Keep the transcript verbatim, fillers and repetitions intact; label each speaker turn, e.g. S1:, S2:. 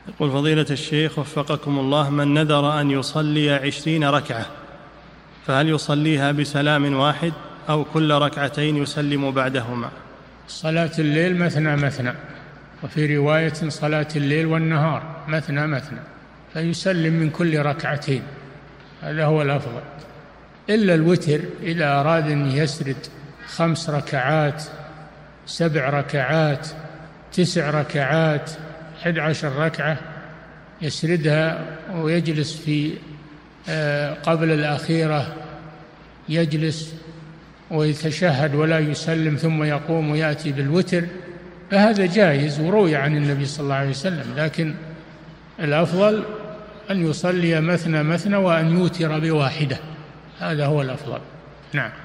S1: يقول فضيلة الشيخ وفقكم الله، من نذر أن يصلي عشرين ركعة فهل يصليها بسلام واحد أو كل ركعتين يسلم بعدهما؟
S2: صلاة الليل مثنى مثنى، وفي رواية صلاة الليل والنهار مثنى مثنى، فيسلم من كل ركعتين، هذا هو الأفضل. إلا الوتر إذا أراد أن يسرد خمس ركعات سبع ركعات تسع ركعات أحد عشر ركعة يسردها ويجلس في قبل الأخيرة، يجلس ويتشهد ولا يسلم ثم يقوم ويأتي بالوتر، فهذا جائز وروي عن النبي صلى الله عليه وسلم. لكن الأفضل أن يصلي مثنى مثنى وأن يوتر بواحدة، هذا هو الأفضل. نعم.